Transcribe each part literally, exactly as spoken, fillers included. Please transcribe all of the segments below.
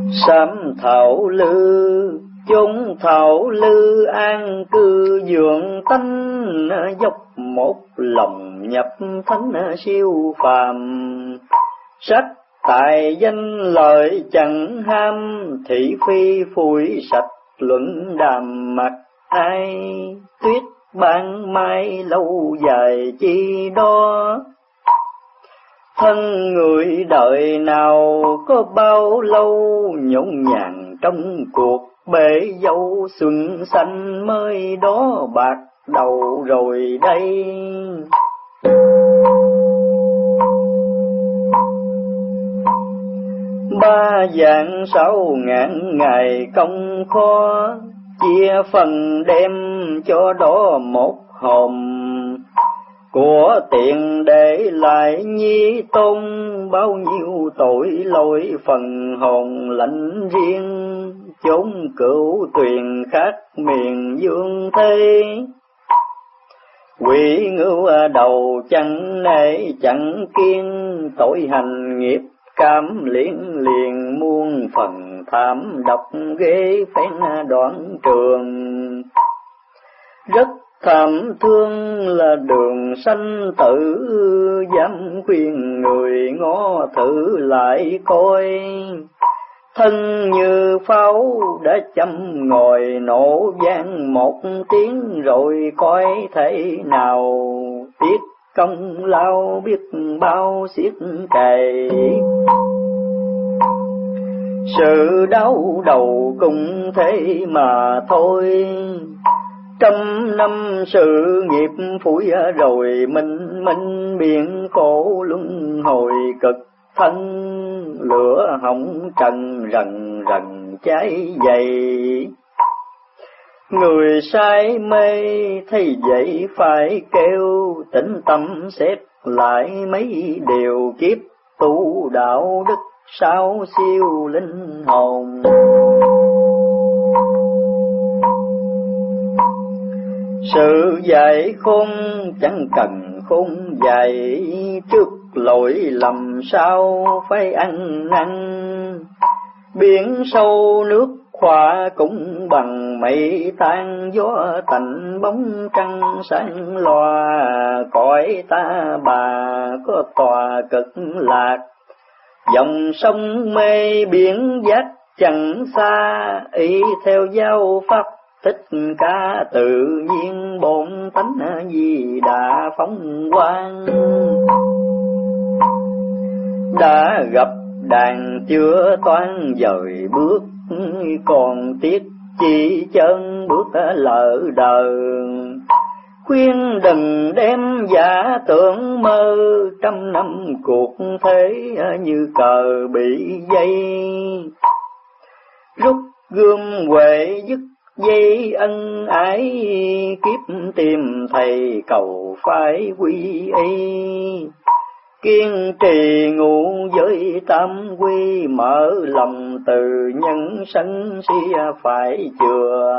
Sám thảo lư chúng thảo lư an cư dưỡng tánh, dốc một lòng nhập thánh siêu phàm. Sách tại danh lợi chẳng ham, thị phi phủi sạch luận đàm mặt ai. Tuyết ban mai lâu dài chi đó, thân người đời nào có bao lâu. Nhộn nhàng trong cuộc bể dâu, xuân xanh mới đó bạc đầu rồi đây. Ba vạn sáu ngàn ngày công khó, chia phần đem cho đó một hòm. Của tiền để lại nhi tôn, bao nhiêu tội lỗi phần hồn lạnh riêng. Chốn cửu tuyền khác miền dương thế, quỷ ngưu đầu chẳng nể chẳng kiên. Tội hành nghiệp cam liễn liền, muôn phần thảm độc ghê phen đoạn trường. Rất thảm thương là đường sanh tử, dám khuyên người ngó thử lại coi. Thân như pháo đã châm ngòi, nổ vang một tiếng rồi coi thế nào. Tiếc công lao biết bao xiết cày, sự đau đầu cũng thế mà thôi. Trăm năm sự nghiệp phủi rồi, minh minh biển khổ luân hồi cực thân. Lửa hồng trần rần rần cháy dày, người say mê thấy vậy phải kêu. Tĩnh tâm xét lại mấy điều kiếp tu đạo đức, sao siêu linh hồn. Sự dạy khôn chẳng cần khôn dạy, trước lỗi lầm sao phải ăn năn. Biển sâu nước khỏa cũng bằng mây tan, gió tạnh bóng trăng sáng loa. Cõi ta bà có tòa cực lạc, dòng sông mê biển giác chẳng xa. Ý theo giáo pháp Thích Ca tự nhiên, bổn tánh Di Đà phóng quang. Đã gặp đàn chưa toan dời bước, còn tiếc chỉ chân bước lỡ đời. Khuyên đừng đem giả tưởng mơ, trăm năm cuộc thế như cờ bị dây. Rút gươm huệ dứt dây ân ái, kiếp tìm thầy cầu phải quy y. Kiên trì ngụ giới tam quy, mở lòng từ nhân sanh si phải chừa.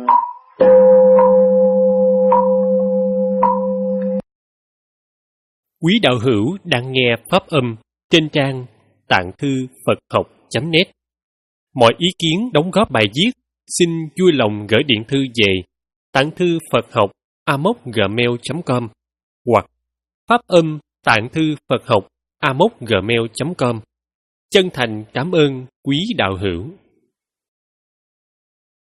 Quý đạo hữu đang nghe pháp âm trên trang tạng thư Phật học chấm net. Mọi ý kiến đóng góp bài viết xin vui lòng gửi điện thư về tạng thư Phật học a m o c gmail chấm com hoặc pháp âm tạng thư Phật học a m o c gmail chấm com. Chân thành cảm ơn quý đạo hữu.